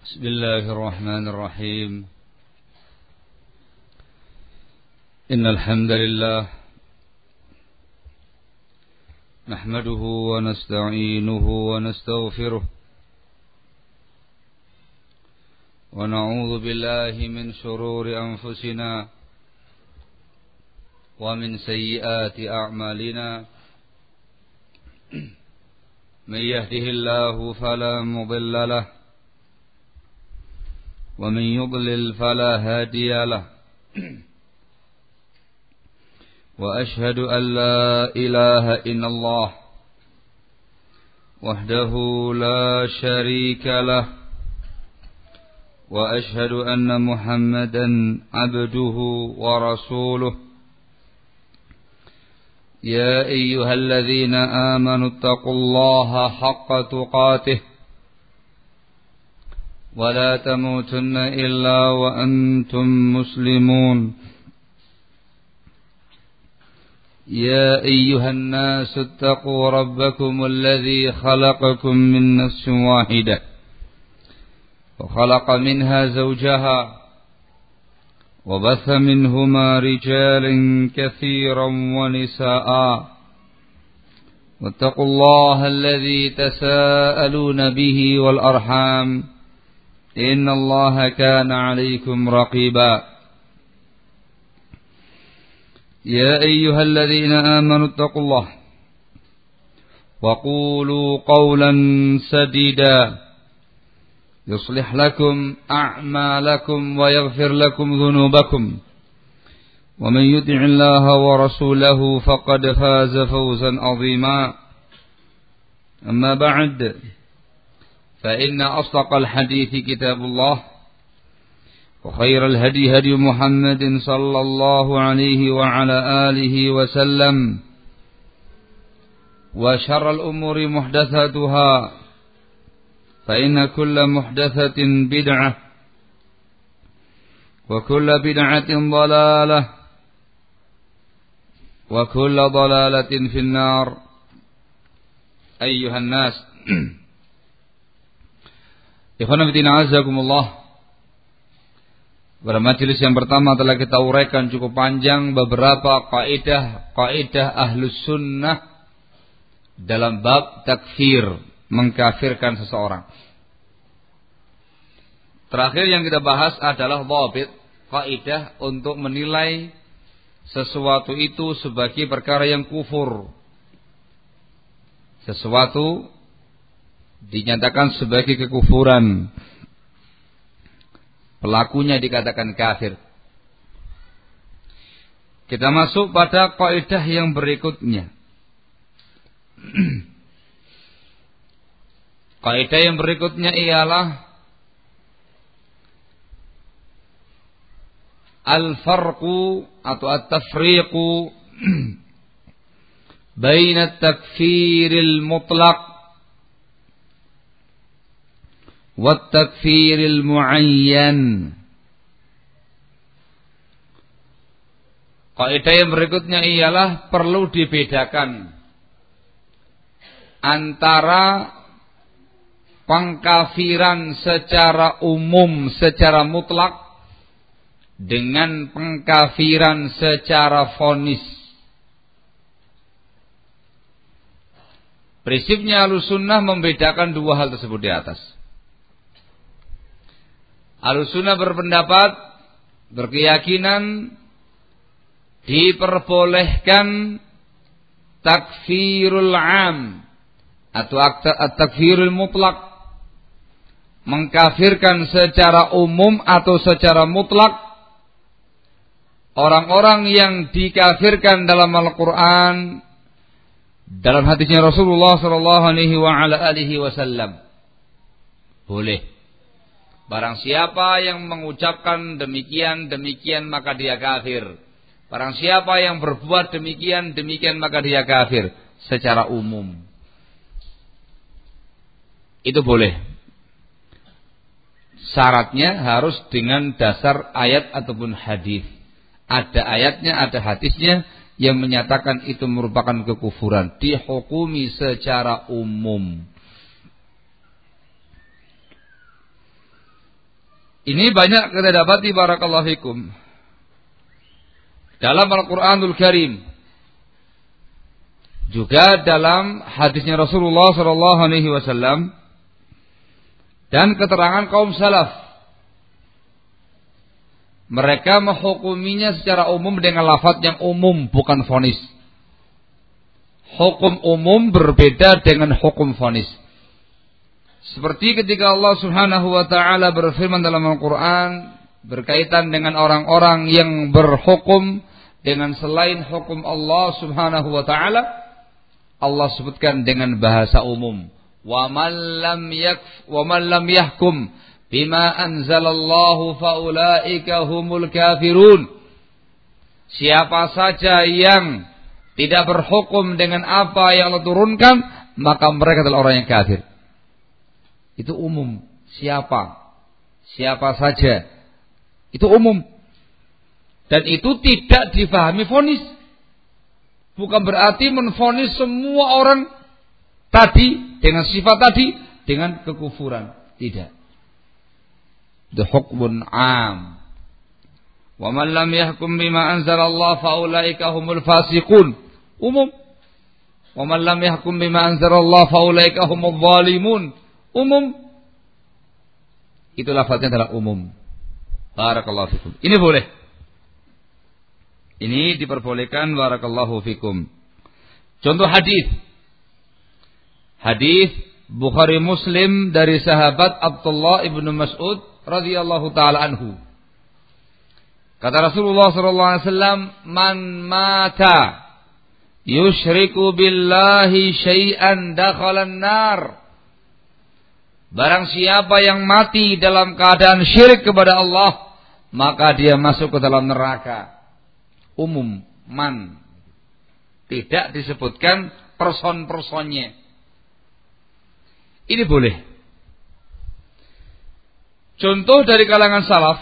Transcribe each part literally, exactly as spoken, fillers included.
بسم الله الرحمن الرحيم. إن الحمد لله نحمده ونستعينه ونستغفره ونعوذ بالله من شرور أنفسنا ومن سيئات أعمالنا. من يهده الله فلا مضل له ومن يضلل فلا هادي له. وأشهد أن لا إله إلا الله وحده لا شريك له وأشهد أن محمدا عبده ورسوله. يا أيها الذين آمنوا اتقوا الله حق تقاته ولا تموتن إلا وأنتم مسلمون. يا أيها الناس اتقوا ربكم الذي خلقكم من نفس واحدة وخلق منها زوجها وبث منهما رجالا كثيرا ونساء واتقوا الله الذي تساءلون به والأرحام إن الله كان عليكم رقيبا. يا أيها الذين آمنوا اتقوا الله وقولوا قولا سديدا يصلح لكم أعمالكم ويغفر لكم ذنوبكم ومن يطع الله ورسوله فقد فاز فوزا عظيما. أما بعد فإن أصدق الحديث كتاب الله وخير الهدي هدي محمد صلى الله عليه وعلى آله وسلم وشر الأمور محدثاتها فإن كل محدثة بدعة وكل بدعة ضلالة وكل ضلالة في النار. أيها الناس Ikhwan fillah azakumullah. Pada majelis yang pertama telah kita uraikan cukup panjang beberapa kaidah-kaidah Ahlus Sunnah dalam bab takfir, mengkafirkan seseorang. Terakhir yang kita bahas adalah dhabit, kaidah untuk menilai sesuatu itu sebagai perkara yang kufur. Sesuatu dinyatakan sebagai kekufuran, pelakunya dikatakan kafir. Kita masuk pada kaidah yang berikutnya. Kaidah yang berikutnya ialah al-farqu atau at-tafriqu baina at-takfiril mutlaq wat-takfiril muayyan. Kaidah yang berikutnya ialah perlu dibedakan antara pengkafiran secara umum, secara mutlak dengan pengkafiran secara vonis. Prinsipnya Ahlussunnah membedakan dua hal tersebut di atas. Ahlussunnah berpendapat, berkeyakinan diperbolehkan takfirul am atau takfirul mutlak, mengkafirkan secara umum atau secara mutlak orang-orang yang dikafirkan dalam Al-Quran, dalam hadisnya Rasulullah sallallahu alaihi wasallam. Boleh. Barang siapa yang mengucapkan demikian, demikian maka dia kafir. Barang siapa yang berbuat demikian, demikian maka dia kafir. Secara umum itu boleh. Syaratnya harus dengan dasar ayat ataupun hadis. Ada ayatnya, ada hadisnya yang menyatakan itu merupakan kekufuran. Dihukumi secara umum. Ini banyak kita dapati barakallahu fikum dalam Al-Qur'anul Karim, juga dalam hadisnya Rasulullah sallallahu alaihi wasallam dan keterangan kaum salaf. Mereka menghukuminya secara umum dengan lafaz yang umum, bukan vonis. Hukum umum berbeda dengan hukum vonis. Seperti ketika Allah Subhanahu wa taala berfirman dalam Al-Qur'an berkaitan dengan orang-orang yang berhukum dengan selain hukum Allah Subhanahu wa taala, Allah sebutkan dengan bahasa umum. Wa man lam yakf wa man lam yahkum bima anzalallahu faulaika humul kafirun. Siapa saja yang tidak berhukum dengan apa yang Allah turunkan, maka mereka adalah orang yang kafir. Itu umum. Siapa? Siapa saja. Itu umum. Dan itu tidak difahami vonis. Bukan berarti menvonis semua orang tadi dengan sifat tadi dengan kekufuran. Tidak. Itu hukmun am. Wa man lam yahkum bima anzalallah faulaika humul fasiqun. Umum. Wa man lam yahkum bima anzalallah faulaika humul zalimun. Umum. Itu lafaznya adalah umum. Barakallahu fikum. Ini boleh. Ini diperbolehkan, barakallahu fikum. Contoh hadis. Hadis Bukhari Muslim dari sahabat Abdullah ibnu Mas'ud radhiyallahu taala anhu. Kata Rasulullah sallallahu alaihi wasallam, "Man mata yusyriku billahi syai'an dakhala an-nar." Barang siapa yang mati dalam keadaan syirik kepada Allah, maka dia masuk ke dalam neraka. Umum, man. Tidak disebutkan person-personnya. Ini boleh. Contoh dari kalangan salaf,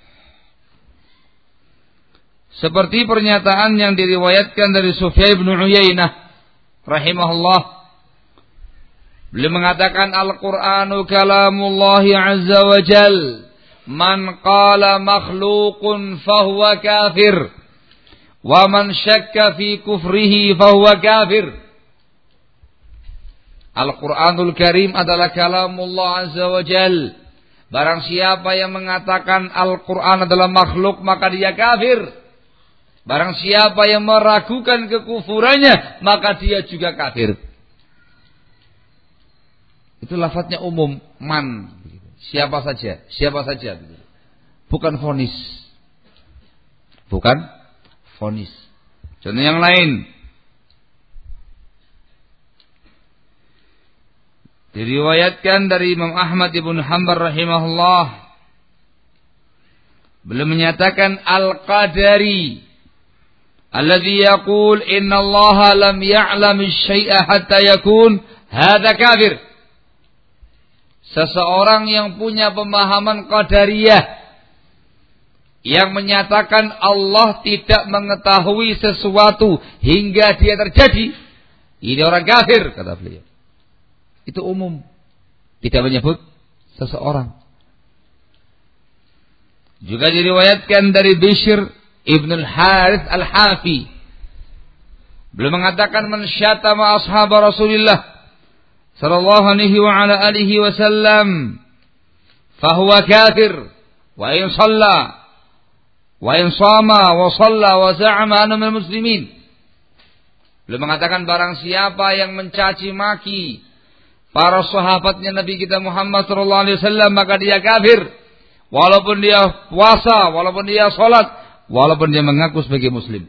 seperti pernyataan yang diriwayatkan dari Sufyan bin Uyainah rahimahullah. Beliau mengatakan Al-Qur'anu kalamullahi azza wa jal. Man qala makhluqun fahuwa kafir. Wa man syakka fi kufrihi fahuwa kafir. Al-Qur'anul Karim adalah kalamullah azza wa jal. Barang siapa yang mengatakan Al-Qur'an adalah makhluk, maka dia kafir. Barang siapa yang meragukan kekufurannya, maka dia juga kafir. Itu lafadznya umum, man. Siapa saja, siapa saja. Bukan vonis. Bukan vonis. Contoh yang lain. Diriwayatkan dari Imam Ahmad ibn Hanbal rahimahullah. Beliau menyatakan Al-Qadari alladhi yaqul inna Allah lam ya'lam asy-syai'a hatta yakun hadza kafir. Seseorang yang punya pemahaman qadariyah yang menyatakan Allah tidak mengetahui sesuatu hingga dia terjadi, ini orang kafir, kata beliau. Itu umum, tidak menyebut seseorang. Juga diriwayatkan dari Bishr ibn al-Harith al-Hafi, beliau mengatakan man syatama ashab Rasulillah sallallahu alaihi wa ala alihi wasallam fahuwa kafir wa in shalla wa in shama wa shalla wa za'ama anna minal muslimin. Beliau mengatakan barang siapa yang mencaci maki para sahabatnya Nabi kita Muhammad sallallahu alaihi wasallam, maka dia kafir walaupun dia puasa, walaupun dia salat, walaupun dia mengaku sebagai muslim.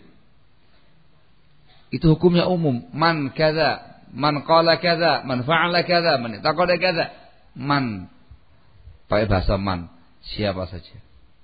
Itu hukumnya umum. Man kadza, man qala kadza, man fa'ala kadza, man taqada kadza. Man. Pakai bahasa man, siapa saja.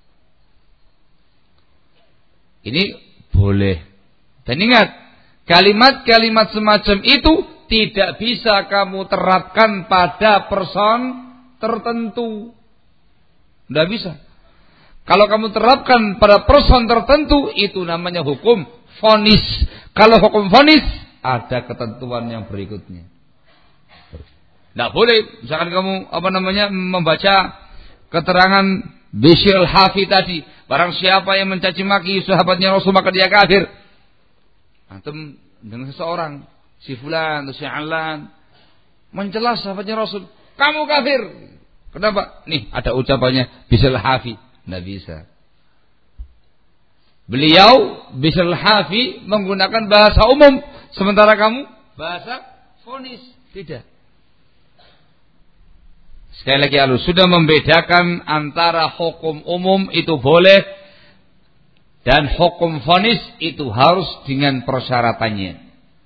Ini boleh. Dan ingat, kalimat-kalimat semacam itu tidak bisa kamu terapkan pada person tertentu. Tidak bisa. Kalau kamu terapkan pada person tertentu, itu namanya hukum vonis. Kalau hukum vonis, ada ketentuan yang berikutnya. Tidak boleh. Misalkan kamu apa namanya membaca keterangan Bishr al-Hafi tadi, barang siapa yang mencaci maki sahabatnya Rasul maka dia kafir. Antum dengan seseorang, si fulan atau si alan mencela sahabatnya Rasul, kamu kafir. Kenapa? Nih ada ucapannya Bishr al-Hafi, enggak bisa. Beliau Bishr al-Hafi menggunakan bahasa umum, sementara kamu bahasa fonis. Tidak. Sekali lagi halus, sudah membedakan antara hukum umum itu boleh dan hukum vonis itu harus dengan persyaratannya.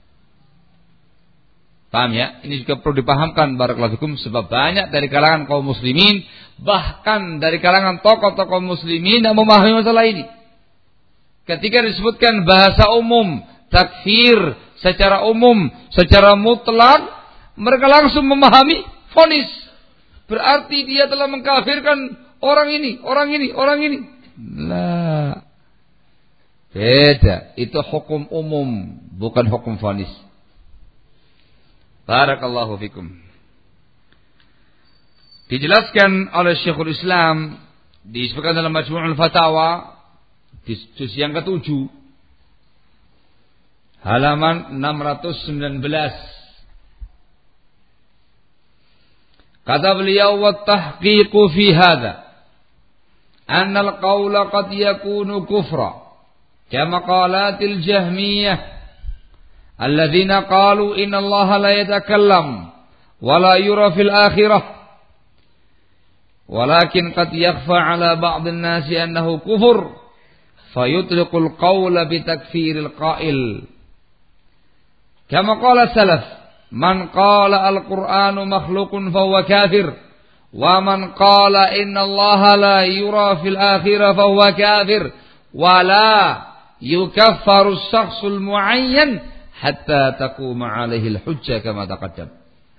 Paham ya? Ini juga perlu dipahamkan barakallahu fikum, sebab banyak dari kalangan kaum muslimin, bahkan dari kalangan tokoh-tokoh muslimin yang memahami masalah ini. Ketika disebutkan bahasa umum, takfir secara umum, secara mutlak, mereka langsung memahami vonis. Berarti dia telah mengkafirkan orang ini, orang ini, orang ini. Lah. Beda. Itu hukum umum, bukan hukum vonis. Barakallahu fikum. Dijelaskan oleh Syekhul Islam, disebutkan dalam Majmu'ul Fatawa, di juz yang ketujuh, halaman enam ratus sembilan belas. Kata beliau, wa tahqiqu fi hadha anna al-qawla qad yakunu kufra kama qalatil jahmiyah alladhina qalu inna Allah la yatakallam wa la yura fil akhirah walakin qad yakhfa ala ba'd an-nasi annahu kufur fayutliqul qawla bi takfiril qa'il kama qala salaf man qala al-Qur'anu makhluqun fahuwa kafir wa man qala inna Allah la yura fil akhirah fahuwa kafir wa la yukaffaru as-shakhsul mu'ayyan hatta taquma 'alaihi al-hujjah kama taqaddam.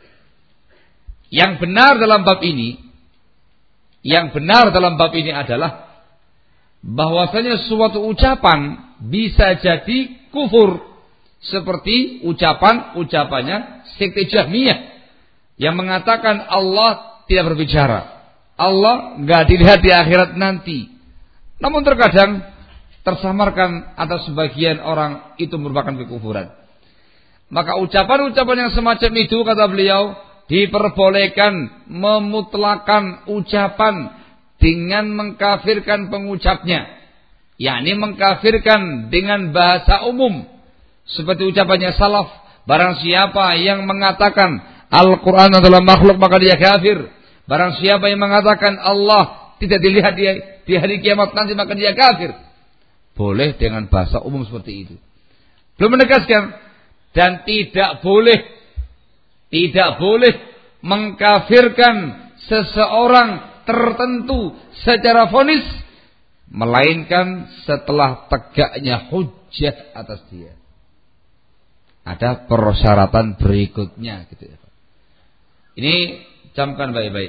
Yang benar dalam bab ini, yang benar dalam bab ini adalah bahwasanya suatu ucapan bisa jadi kufur, seperti ucapan-ucapannya sekte Jahmiyah yang mengatakan Allah tidak berbicara, Allah enggak dilihat di akhirat nanti. Namun terkadang tersamarkan atas sebagian orang itu merupakan kekufuran. Maka ucapan-ucapan yang semacam itu, kata beliau, diperbolehkan memutlakan ucapan dengan mengkafirkan pengucapnya, yakni mengkafirkan dengan bahasa umum. Seperti ucapannya salaf, barang siapa yang mengatakan Al-Quran adalah makhluk maka dia kafir. Barang siapa yang mengatakan Allah tidak dilihat di, di hari kiamat nanti maka dia kafir. Boleh dengan bahasa umum seperti itu. Belum menegaskan, dan tidak boleh, tidak boleh mengkafirkan seseorang tertentu secara vonis, melainkan setelah tegaknya hujjah atas dia. Ada persyaratan berikutnya gitu ya. Ini camkan baik-baik.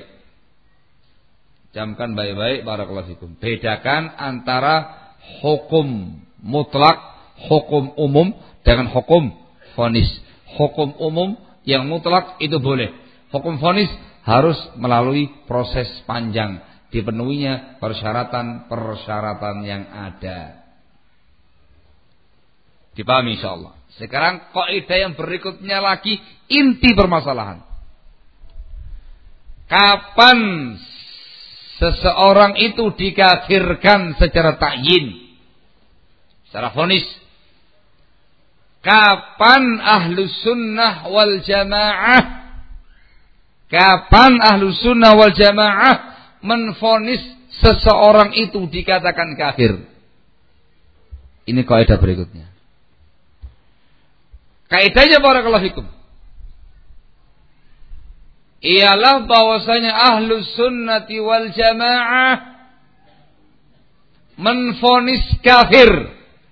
Camkan baik-baik barakallahu fikum. Bedakan antara hukum mutlak, hukum umum dengan hukum vonis. Hukum umum yang mutlak itu boleh. Hukum vonis harus melalui proses panjang, dipenuhinya persyaratan-persyaratan yang ada. Dipahami insyaallah. Sekarang kaidah yang berikutnya lagi, inti permasalahan. Kapan seseorang itu dikafirkan secara ta'yin, secara vonis? Kapan ahlus sunnah wal jamaah, kapan ahlus sunnah wal jamaah menvonis seseorang itu dikatakan kafir? Ini kaidah berikutnya. Kaidahnya barakallahu fikum ialah bahwasanya ahlus sunnati wal jamaah menvonis kafir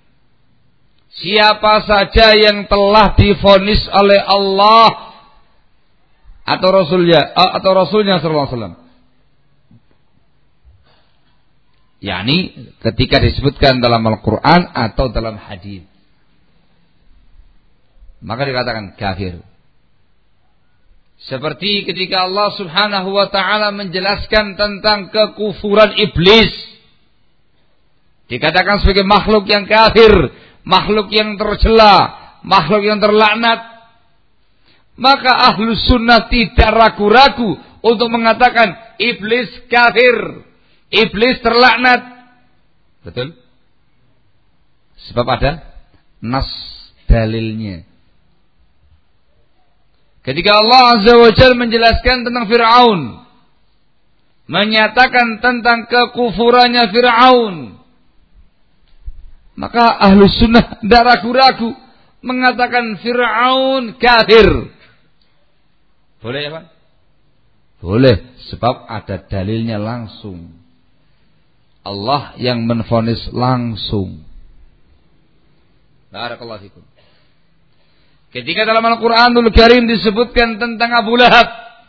siapa saja yang telah divonis oleh Allah atau Rasulnya atau Rasulnya sallallahu alaihi wasallam. yakni ketika disebutkan dalam Al-Qur'an atau dalam hadis, maka dikatakan kafir. Seperti ketika Allah Subhanahu wa taala menjelaskan tentang kekufuran iblis. Dikatakan sebagai makhluk yang kafir, makhluk yang tercela, makhluk yang terlaknat. Maka Ahlus Sunnah tidak ragu-ragu untuk mengatakan iblis kafir, iblis terlaknat. Betul? Sebab ada nas dalilnya. Ketika Allah Azza wa Jalla menjelaskan tentang Fir'aun, menyatakan tentang kekufurannya Fir'aun, maka Ahlus Sunnah tidak ragu-ragu mengatakan Fir'aun kafir. Boleh ya Pak? Boleh, sebab ada dalilnya langsung. Allah yang menvonis langsung. Barakallahu fikum. Ketika dalam Al-Quranul Karim disebutkan tentang Abu Lahab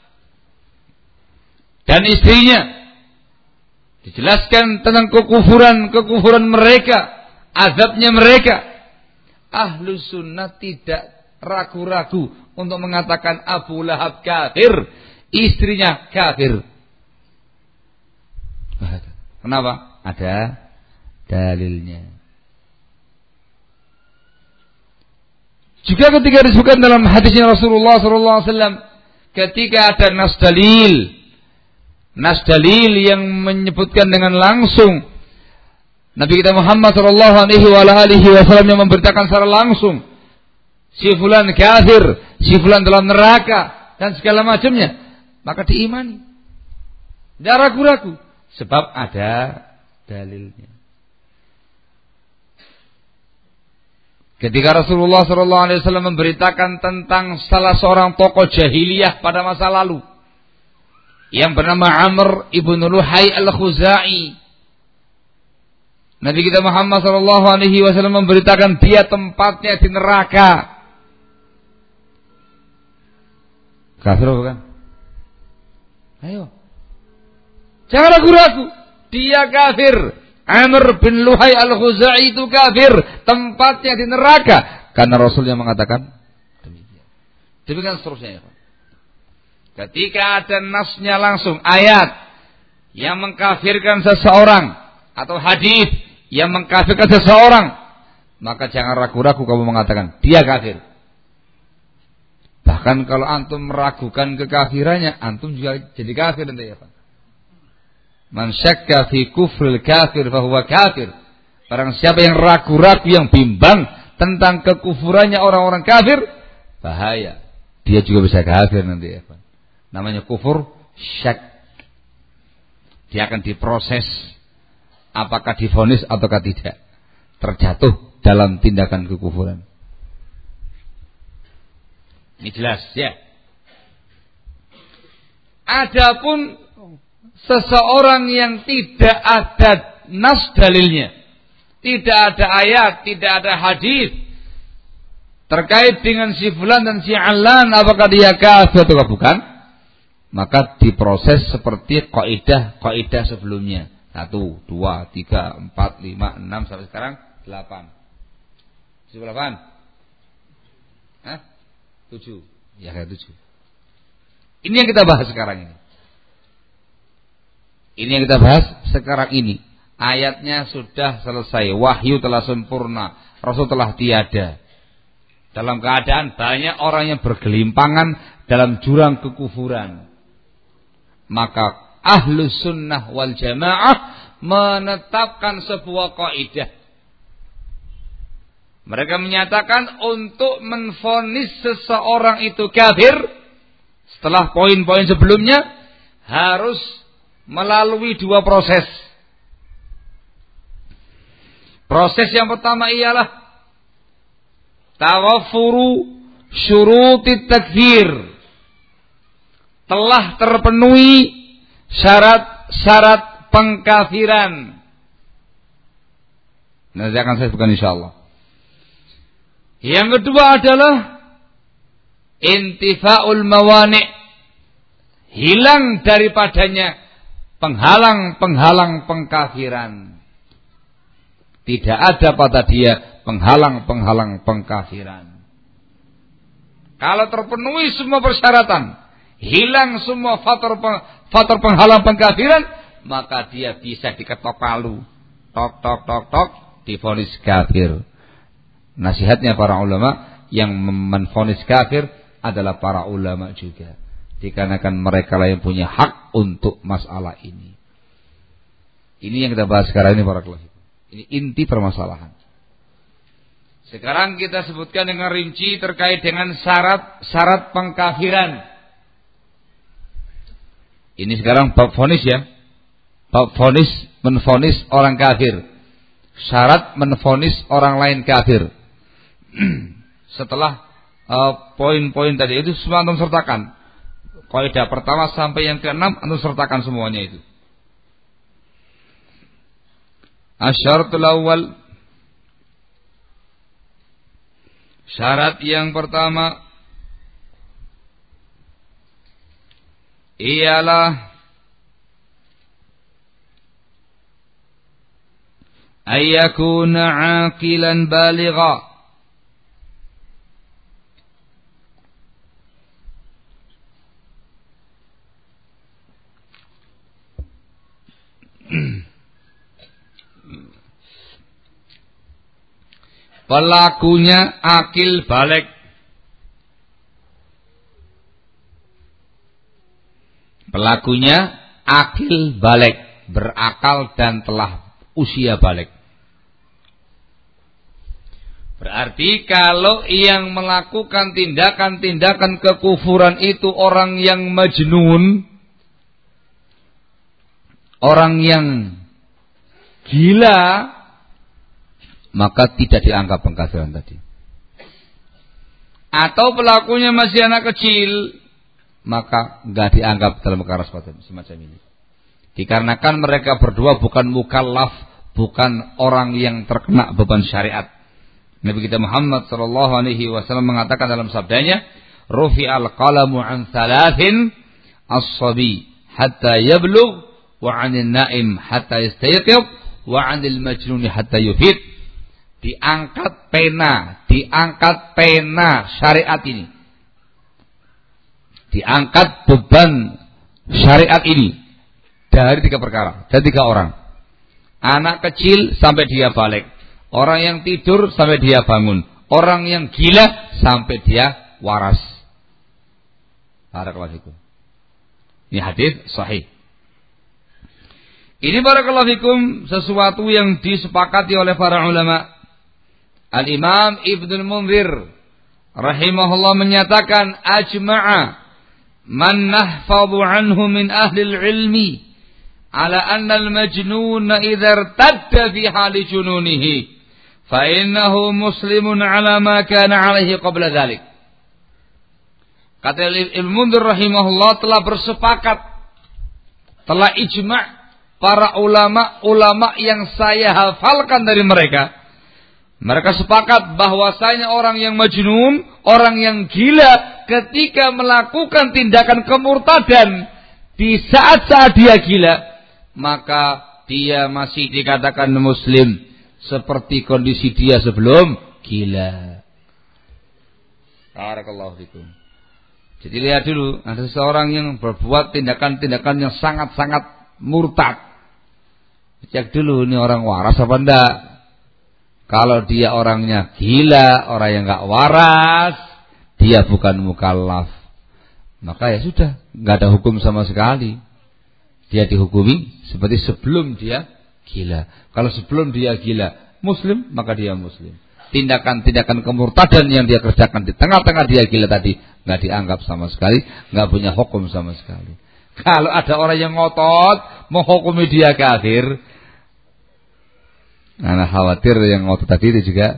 dan istrinya, dijelaskan tentang kekufuran-kekufuran mereka, azabnya mereka, Ahlus Sunnah tidak ragu-ragu untuk mengatakan Abu Lahab kafir, istrinya kafir. Kenapa? Ada dalilnya. Juga ketika disebutkan dalam hadisnya Rasulullah sallallahu alaihi wasallam, ketika ada nas dalil, nas dalil yang menyebutkan dengan langsung Nabi kita Muhammad sallallahu alaihi wasallam yang memberitakan secara langsung si fulan kafir, si fulan dalam neraka dan segala macamnya, maka diimani. Tidak ragu-ragu, sebab ada dalilnya. Ketika Rasulullah shallallahu alaihi wasallam memberitakan tentang salah seorang tokoh jahiliyah pada masa lalu yang bernama Amr ibn Luhai al-Khuzai, Nabi kita Muhammad shallallahu alaihi wasallam memberitakan dia tempatnya di neraka. Kafir bukan? Ayo, jangan ragu-ragu, dia kafir. Amr bin Luhai al-Khuzai itu kafir, tempatnya di neraka, karena Rasul yang mengatakan demikian. Demikian seterusnya. Ketika ada nasnya langsung, ayat yang mengkafirkan seseorang atau hadis yang mengkafirkan seseorang, maka jangan ragu-ragu kamu mengatakan dia kafir. Bahkan kalau antum meragukan kekafirannya, antum juga jadi kafir nanti ya Pak. Man syakka fi kufril kafir fahuwa kafir. Barang siapa yang ragu-ragu, yang bimbang tentang kekufurannya orang-orang kafir, bahaya. Dia juga bisa kafir nanti ya Pak. Namanya kufur syak. Dia akan diproses apakah divonis ataukah tidak, terjatuh dalam tindakan kekufuran. Ini jelas ya. Adapun seseorang yang tidak ada nas dalilnya, tidak ada ayat, tidak ada hadis terkait dengan si fulan dan si alan, apakah dia kafir atau bukan, maka diproses seperti kaidah-kaidah sebelumnya. Satu, dua, tiga, empat, lima, enam, sampai sekarang delapan. Tujuh delapan. Hah? Tujuh. Ya kayak tujuh. Ini yang kita bahas sekarang ini. Ini yang kita bahas sekarang ini. Ayatnya sudah selesai. Wahyu telah sempurna. Rasul telah tiada. Dalam keadaan banyak orang yang bergelimpangan dalam jurang kekufuran. Maka Ahlus Sunnah wal Jamaah menetapkan sebuah kaidah. Mereka menyatakan untuk menvonis seseorang itu kafir, setelah poin-poin sebelumnya, harus melalui dua proses. Proses yang pertama ialah tawaffuru syurutit takfir. Telah terpenuhi syarat-syarat pengkafiran. Nanti akan saya sebutkan insyaallah. Yang kedua adalah intifa'ul mawani', hilang daripadanya penghalang-penghalang pengkafiran. Tidak ada pada dia penghalang-penghalang pengkafiran. Kalau terpenuhi semua persyaratan, hilang semua faktor faktor penghalang pengkafiran, maka dia bisa diketok palu, tok tok tok tok, divonis kafir. Nasihatnya para ulama, yang menvonis kafir adalah para ulama juga, dikarenakan mereka lah yang punya hak untuk masalah ini. Ini yang kita bahas sekarang ini para kelas. Ini inti permasalahan. Sekarang kita sebutkan dengan rinci terkait dengan syarat-syarat pengkafiran. Ini sekarang bab vonis ya. Bab vonis, menvonis orang kafir. Syarat menvonis orang lain kafir. Setelah uh, poin-poin tadi itu semua antum sertakan. Kaidah pertama sampai yang keenam antum sertakan semuanya itu. Asyaratul awal. Syarat yang pertama ialah ayyakuna aqilan baligha, pelakunya akil balik. Pelakunya akil balik, berakal dan telah usia balik. Berarti kalau yang melakukan tindakan-tindakan kekufuran itu orang yang majnun, orang yang gila, maka tidak dianggap pengkafiran tadi. Atau pelakunya masih anak kecil, maka enggak dianggap dalam perkara semacam ini. Dikarenakan mereka berdua bukan mukallaf, bukan orang yang terkena beban syariat. Nabi kita Muhammad sallallahu alaihi wasallam mengatakan dalam sabdanya, "Rufi'al qalamu an thalathin, as-sabi hatta yablugh, wa 'anil na'im hatta yastayqidh, wa 'anil majnun hatta yufid." Diangkat pena, diangkat pena syariat ini. Diangkat beban syariat ini dari tiga perkara, dari tiga orang. Anak kecil sampai dia balik, orang yang tidur sampai dia bangun, orang yang gila sampai dia waras. Barakallahu fikum. Ini hadis sahih. Ini barakallahu fikum sesuatu yang disepakati oleh para ulama. Al-Imam Ibnul Munzir rahimahullah menyatakan, ajma'a man nahfadhu anhu min ahli al-ilmi ala anna al-majnun idza irtadda fi hali jununihi fa innahu muslimun ala ma kana alaihi qabla dhalik. Kata Ibnu Munzir rahimahullah telah bersepakat, telah ijma' para ulama-ulama yang saya hafalkan dari mereka. Mereka sepakat bahwasanya orang yang majnun, orang yang gila, ketika melakukan tindakan kemurtadan di saat-saat dia gila, maka dia masih dikatakan muslim seperti kondisi dia sebelum gila. Barakallahu fikum. Jadi lihat dulu, ada seseorang yang berbuat tindakan-tindakan yang sangat-sangat murtad. Cek dulu ini orang waras apa enggak. Kalau dia orangnya gila, orang yang enggak waras, dia bukan mukallaf, maka ya sudah, enggak ada hukum sama sekali. Dia dihukumi seperti sebelum dia gila. Kalau sebelum dia gila muslim, maka dia muslim. Tindakan-tindakan kemurtadan yang dia kerjakan di tengah-tengah dia gila tadi enggak dianggap sama sekali, enggak punya hukum sama sekali. Kalau ada orang yang ngotot menghukumi dia kafir, anak khawatir yang ngotot tadi itu juga,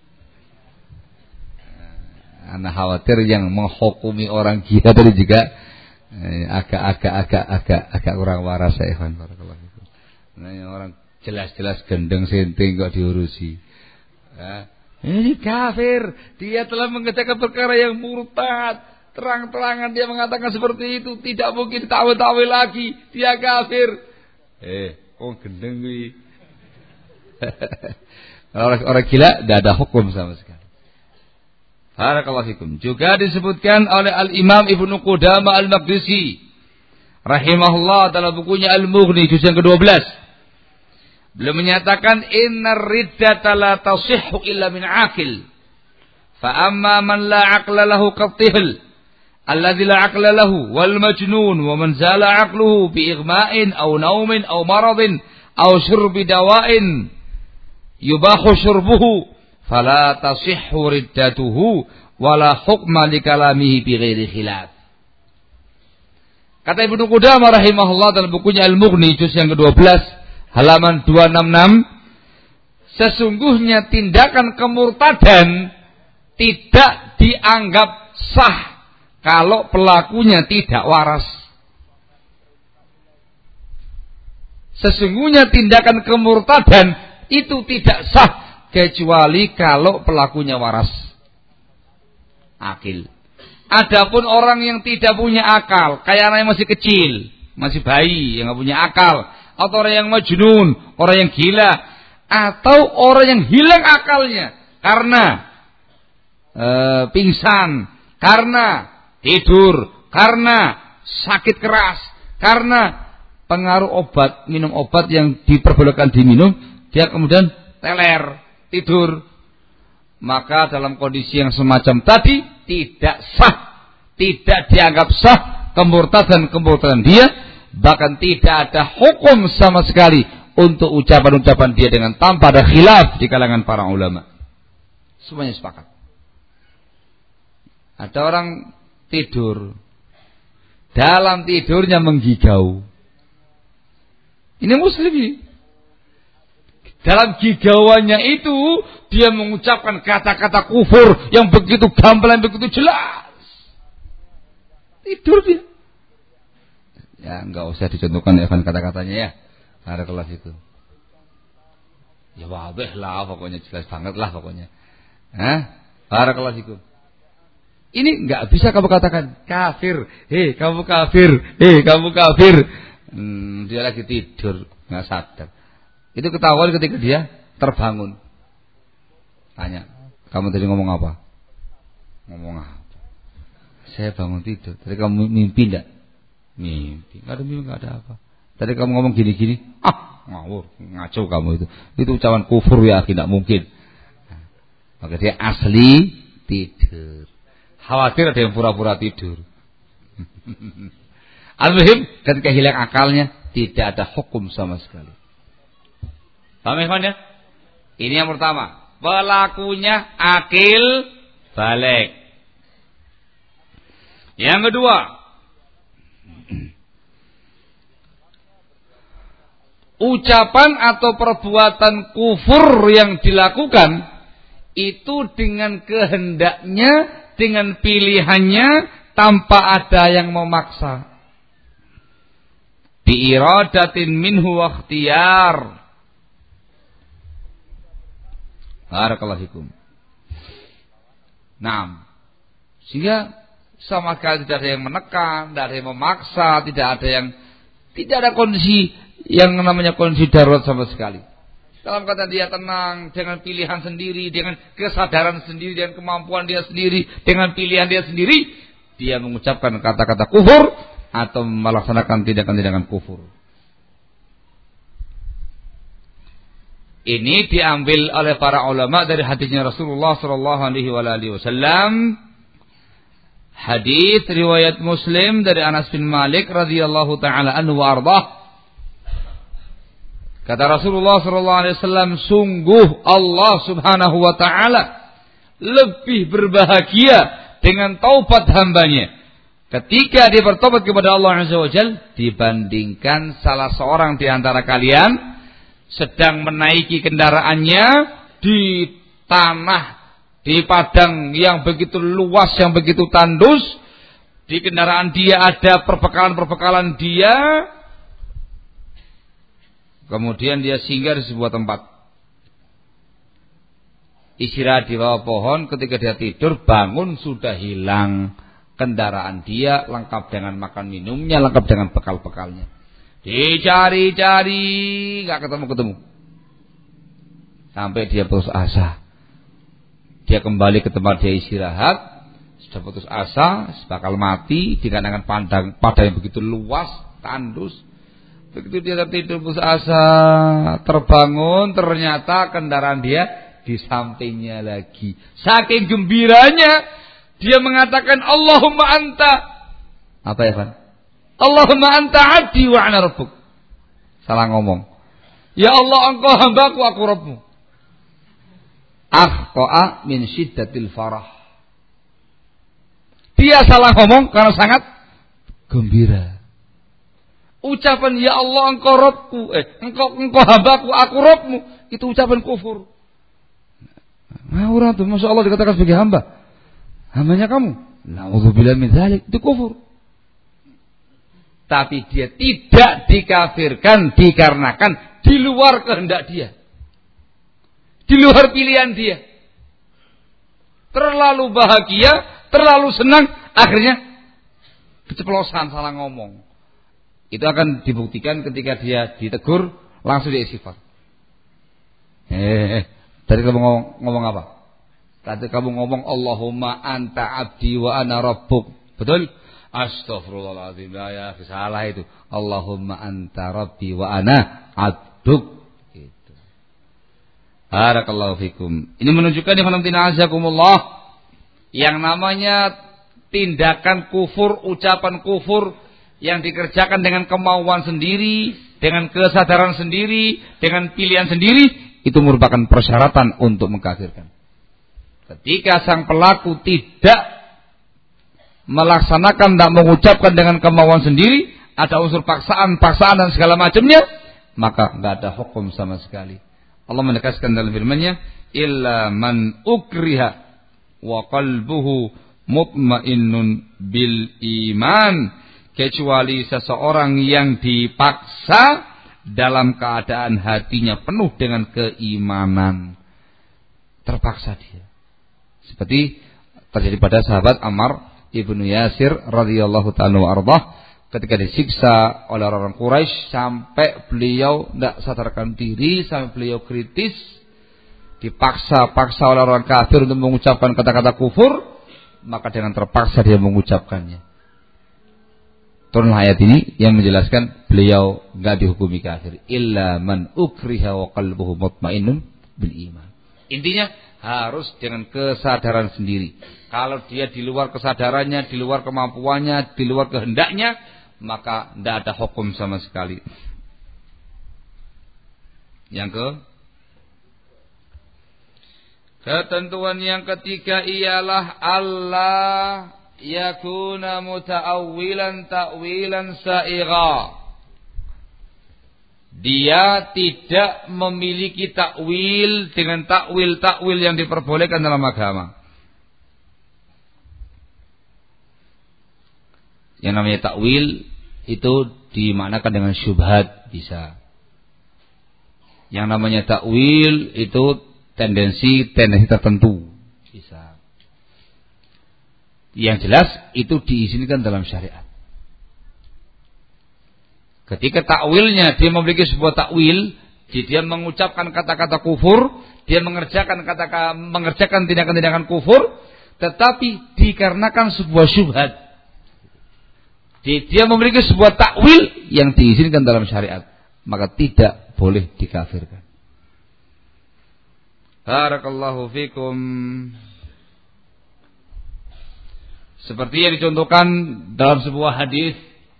anak khawatir yang menghukumi orang gila tadi juga agak-agak-agak-agak-agak kurang waras ya ikhwan. Nah, yang orang jelas-jelas gendeng senting kok diurusi. Ya, ini kafir, dia telah mengerjakan perkara yang murtad. Terang-terangan dia mengatakan seperti itu, tidak mungkin tahu-tahu lagi dia kafir. Eh, oh gendeng nih. Orang, orang gila tidak ada hukum sama sekali. Barakallahu fikum. Juga disebutkan oleh Al-Imam Ibnu Qudamah Al-Maqdisi rahimahullah dalam bukunya Al-Mughni juz yang kedua belas. Beliau menyatakan innar riddata la tasihhu illa min aqil. Fa amma man la aqla lahu qatil alladzi la aqla lahu wal majnun wa man zala aqluhu bi ighma'in aw naumin aw maradin aw syurbi dawa'in yubahu syurbuhu fala tasihhu riddatuhu wala hukma li kalamihi bi ghairi khilaf. Kata Ibnu Qudamah rahimahullah dalam bukunya Al-Mughni juz yang kedua belas halaman dua ratus enam puluh enam, sesungguhnya tindakan kemurtadan tidak dianggap sah kalau pelakunya tidak waras. Sesungguhnya tindakan kemurtadan itu tidak sah kecuali kalau pelakunya waras. Akil. Adapun orang yang tidak punya akal, kayak anak yang masih kecil, masih bayi yang nggak punya akal, atau orang yang majnun, orang yang gila, atau orang yang hilang akalnya karena e, pingsan, karena tidur, karena sakit keras, karena pengaruh obat, minum obat yang diperbolehkan diminum, dia kemudian teler, tidur. Maka dalam kondisi yang semacam tadi tidak sah, tidak dianggap sah kemurtadan-kemurtadan dia, bahkan tidak ada hukum sama sekali untuk ucapan-ucapan dia dengan tanpa ada khilaf di kalangan para ulama. Semuanya sepakat. Ada orang tidur, dalam tidurnya menggigau. Ini muslim ini. Dalam gigauannya itu dia mengucapkan kata-kata kufur yang begitu gamblang, begitu jelas. Tidur dia. Ya enggak usah dicontohkan ya kan kata-katanya ya. Ada kelas itu. Ya wabeh lah pokoknya, jelas banget lah pokoknya. Hah? Ada kelas itu. Ini enggak bisa kamu katakan kafir. Hei kamu kafir. Hei kamu kafir. Hmm, dia lagi tidur, enggak sadar. Itu ketahuan ketika dia terbangun. Tanya, kamu tadi ngomong apa? Ngomong apa? Saya bangun tidur. Tadi kamu mimpi enggak? Mimpi. Enggak ada mimpi, enggak ada apa. Tadi kamu ngomong gini-gini. Ah, ngawur, ngaco kamu itu. Itu ucapan kufur ya, tidak mungkin. Maka dia asli tidur. Khawatir ada yang pura-pura tidur. Al-muhim, ketika hilang akalnya, tidak ada hukum sama sekali. Paham ya? Ini yang pertama. Pelakunya akil balik. Yang kedua, ucapan atau perbuatan kufur yang dilakukan itu dengan kehendaknya, dengan pilihannya, tanpa ada yang memaksa. Bi iradatin minhu wa ikhtiyar. Barakallahu fikum. Naam. Sehingga sama sekali tidak ada yang menekan, tidak ada yang memaksa, tidak ada yang tidak ada kondisi yang namanya kondisi darurat sama sekali. Dalam kata dia tenang, dengan pilihan sendiri, dengan kesadaran sendiri, dengan kemampuan dia sendiri, dengan pilihan dia sendiri, dia mengucapkan kata-kata kufur atau melaksanakan tindakan-tindakan kufur. Ini diambil oleh para ulama dari hadisnya Rasulullah sallallahu alaihi wasallam. Hadis riwayat Muslim dari Anas bin Malik radhiyallahu taala anhu wa ardhah. Kata Rasulullah sallallahu alaihi wasallam, sungguh Allah Subhanahu wa taala lebih berbahagia dengan taubat hambanya ketika dia bertobat kepada Allah Azza wa Jalla dibandingkan salah seorang di antara kalian sedang menaiki kendaraannya di tanah, di padang yang begitu luas, yang begitu tandus. Di kendaraan dia ada perbekalan-perbekalan dia. Kemudian dia singgah di sebuah tempat, istirahat di bawah pohon. Ketika dia tidur, bangun sudah hilang kendaraan dia, lengkap dengan makan minumnya, lengkap dengan bekal-bekalnya. Dicari-cari, gak ketemu-ketemu. Sampai dia putus asa. dia kembali ke tempat dia istirahat, sudah putus asa, bakal mati dikarenakan padang padang yang begitu luas, tandus. Begitu dia tertidur putus asa, terbangun, ternyata kendaraan dia di sampingnya lagi. Saking gembiranya dia mengatakan Allahumma anta. Apa ya, Pak? Allahumma anta abdi wa ana rabbuk. Salah ngomong. Ya Allah, engkau hambaku, aku Rabbmu. Akhta'a min syiddatil farah. Dia salah ngomong karena sangat gembira. Ucapan ya Allah, engkau Rabbku, eh engkau engkau hambaku, aku Rabbmu, itu ucapan kufur. Nah, orang tuh Masya Allah dikatakan sebagai hamba. Hambanya kamu. Na'udzubillah min dzalik, itu kufur. Tapi dia tidak dikafirkan dikarenakan di luar kehendak dia. Di luar pilihan dia. Terlalu bahagia, terlalu senang, akhirnya keceplosan salah ngomong. Itu akan dibuktikan ketika dia ditegur, langsung dia istighfar. Eh, eh, tadi kamu ngomong, ngomong apa? Tadi kamu ngomong Allahumma anta abdi wa ana rabbuk. Betul? Astaghfirullahaladzim, ya, salah itu. Allahumma anta rabbi wa ana abduk. Gitu. Barakallahu fikum. Ini menunjukkan yang namanya tindakan kufur, ucapan kufur yang dikerjakan dengan kemauan sendiri, dengan kesadaran sendiri, dengan pilihan sendiri, itu merupakan persyaratan untuk mengkafirkan. Ketika sang pelaku tidak melaksanakan, tidak mengucapkan dengan kemauan sendiri, ada unsur paksaan, paksaan dan segala macamnya, maka tidak ada hukum sama sekali. Allah menegaskan dalam firman-Nya, illa man ukriha wa qalbuhu mutmainnun bil iman, kecuali seseorang yang dipaksa dalam keadaan hatinya penuh dengan keimanan. Terpaksa dia. Seperti terjadi pada sahabat Ammar Ibnu Yasir radhiyallahu ta'ala ardah ketika disiksa oleh orang Quraisy sampai beliau tidak sadarkan diri, sampai beliau kritis, dipaksa-paksa oleh orang kafir untuk mengucapkan kata-kata kufur, maka dengan terpaksa dia mengucapkannya. Turun ayat ini yang menjelaskan beliau enggak dihukumi kafir, illa man ukriha wa qalbuhu mutmainnun bil iman. Intinya harus dengan kesadaran sendiri. Kalau dia di luar kesadarannya, di luar kemampuannya, di luar kehendaknya, maka tidak ada hukum sama sekali. Yang ke ketentuan yang ketiga ialah Allah yakuna muta'awwilan ta'wilan sa'igha. Dia tidak memiliki takwil dengan takwil-takwil yang diperbolehkan dalam agama. Yang namanya takwil itu dimanakan dengan syubhat bisa. Yang namanya takwil itu tendensi-tendensi tertentu bisa. Yang jelas itu diizinkan dalam syariat. Ketika takwilnya dia memiliki sebuah takwil, dia mengucapkan kata-kata kufur, dia mengerjakan kata mengerjakan tindakan-tindakan kufur, tetapi dikarenakan sebuah syubhat, dia memiliki sebuah takwil yang diizinkan dalam syariat, maka tidak boleh dikafirkan. Barakallahu fikum. Seperti yang dicontohkan dalam sebuah hadis.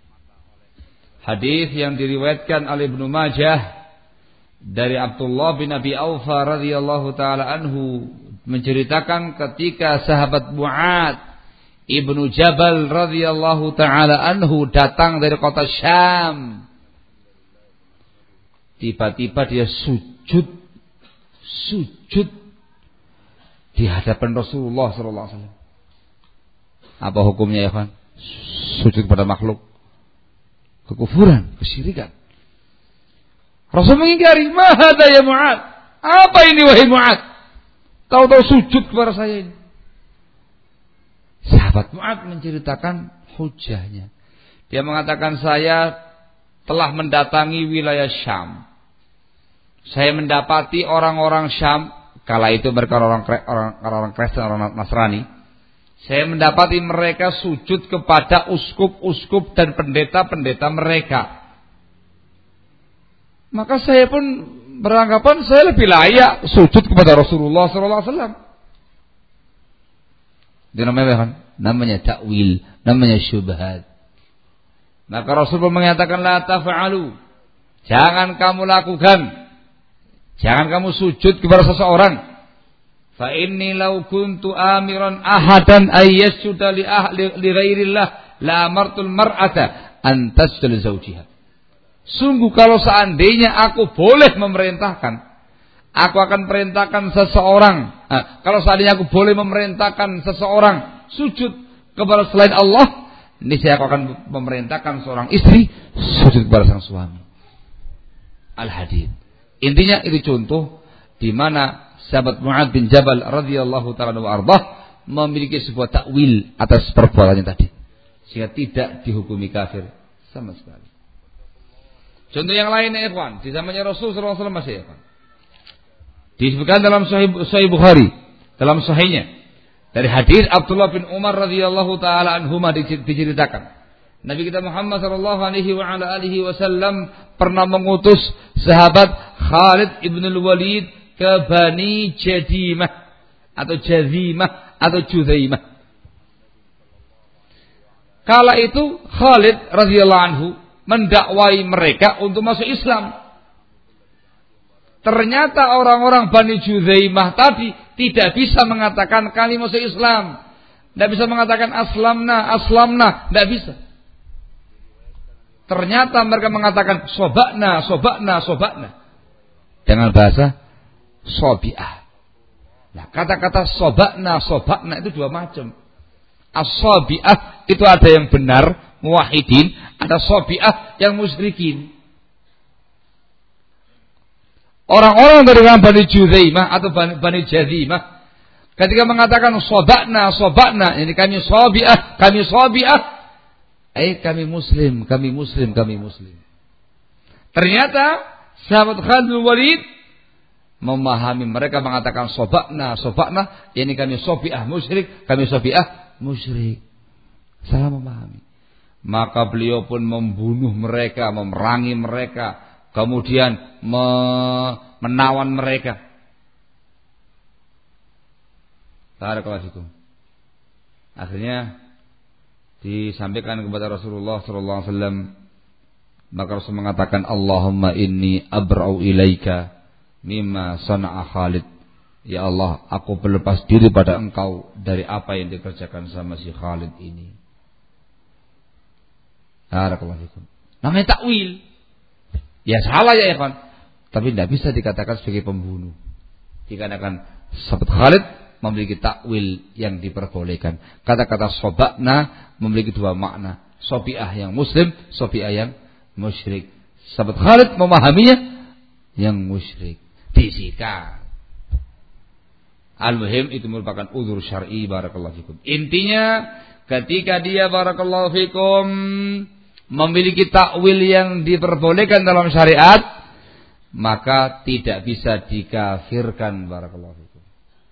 Hadis yang diriwayatkan oleh Ibnu Majah dari Abdullah bin Abi Aufa radhiyallahu taala anhu menceritakan ketika sahabat Mu'ad Ibnu Jabal radhiyallahu taala anhu datang dari kota Syam. Tiba-tiba dia sujud sujud di hadapan Rasulullah sallallahu alaihi wasallam. Apa hukumnya ya, Pak? Sujud kepada makhluk. Kekufuran, kesyirikan. Rasul mengingkari, "Ma hadza ya Mu'ad?" Apa ini wahai Mu'ad? Tahu-tahu sujud kepada saya ini. Sahabat Mu'ad menceritakan hujahnya. Dia mengatakan, saya telah mendatangi wilayah Syam. Saya mendapati orang-orang Syam kala itu mereka orang orang orang Kristen, orang Nasrani, saya mendapati mereka sujud kepada uskup-uskup dan pendeta-pendeta mereka. Maka saya pun beranggapan saya lebih layak sujud kepada Rasulullah sallallahu alaihi wasallam. Itu namanya kan? Namanya takwil, namanya syubhat. Maka Rasul pun mengatakan la taf'alu. Jangan kamu lakukan. Jangan kamu sujud kepada seseorang. Fa inni law kuntu amiran ahadan ay yasjuda li ahli li ghairillah la amartul mar'ata an tasjuda li zawjiha. Sungguh kalau seandainya aku boleh memerintahkan, aku akan perintahkan seseorang. Nah, kalau seandainya aku boleh memerintahkan seseorang sujud kepada selain Allah, niscaya aku akan memerintahkan seorang istri sujud kepada sang suami. Al-Hadid. Intinya itu contoh di mana sahabat Mu'adz bin Jabal radhiyallahu ta'ala anhu ardhah memiliki sebuah takwil atas perbuatannya tadi, sehingga tidak dihukumi kafir sama sekali. Contoh yang lain ya ikhwan, di zamannya Rasul sallallahu alaihi wasallam masih ya ikhwan. Disebutkan dalam Sahih, Sahih Bukhari, dalam sahihnya dari hadis Abdullah bin Umar radhiyallahu taala anhuma diceritakan, Nabi kita Muhammad sallallahu alaihi wa ala alihi wasallam pernah mengutus sahabat Khalid ibn al-Walid ke Bani Jadimah atau Jazimah atau Juzaimah. Kala itu Khalid radhiyallahu anhu mendakwai mereka untuk masuk Islam. Ternyata orang-orang Bani Juzaimah tadi tidak bisa mengatakan kami masuk Islam. Tidak bisa mengatakan aslamna, aslamna. Tidak bisa. Ternyata mereka mengatakan sobakna, sobakna, sobakna. Dengan bahasa sobi'ah. Nah, kata-kata sobakna, sobakna itu dua macam. As-sobi'ah itu ada yang benar, muwahhidin, ada sobi'ah yang musyrikin. Orang-orang dari Bani Juzaimah atau Bani, Bani Jazimah ketika mengatakan sobakna, sobakna, ini kami sobi'ah, kami sobi'ah, eh kami muslim, kami muslim, kami muslim. Ternyata sahabat Khalid bin Walid memahami mereka mengatakan sobakna, sobakna, ini kami sobi'ah musyrik, kami sobi'ah musyrik. Salah memahami. Maka beliau pun membunuh mereka, memerangi mereka, kemudian me- menawan mereka. Barakallahu. Akhirnya disampaikan kepada Rasulullah sallallahu alaihi wasallam. Maka Rasul mengatakan, Allahumma inni abra'u ilaika mimma sana'a Khalid. Ya Allah, aku berlepas diri pada engkau dari apa yang dikerjakan sama si Khalid ini. Barakallahu fikum. Namanya takwil. Ya salah ya ikhwan, tapi tidak bisa dikatakan sebagai pembunuh. Dikatakan sahabat Khalid memiliki takwil yang diperbolehkan. Kata-kata sobakna memiliki dua makna. Sobi'ah yang muslim, sobi'ah yang musyrik. Sahabat Khalid memahaminya yang musyrik. Disikat. Al-muhim itu merupakan uzur syar'i. Barakallahu fikum. Intinya ketika dia barakallahu fikum memiliki takwil yang diperbolehkan dalam syariat, maka tidak bisa dikafirkan. Barakallahu fikum.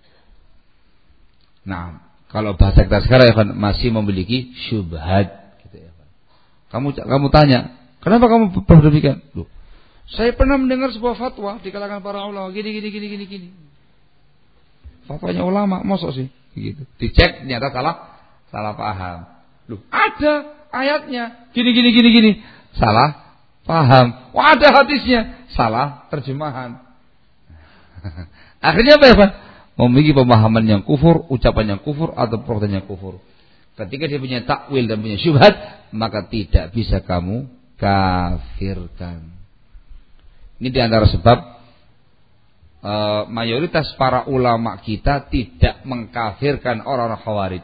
Nah, kalau bahasa kita sekarang ya kan, masih memiliki syubhat gitu ya kan. Kamu kamu tanya, kenapa kamu berdemikian? Loh, saya pernah mendengar sebuah fatwa di kalangan para ulama gini gini gini gini gini. Fatwanya ulama, mosok sih gitu. Dicek ternyata salah salah paham. Loh, ada ayatnya gini gini gini gini, salah paham. Wah, ada hadisnya, salah terjemahan. Akhirnya apa ya Pak? Memiliki pemahaman yang kufur, ucapan yang kufur atau perbuatan yang kufur. Ketika dia punya takwil dan punya syubhat, maka tidak bisa kamu kafirkan. Ini diantara sebab uh, mayoritas para ulama kita tidak mengkafirkan orang-orang Khawarij.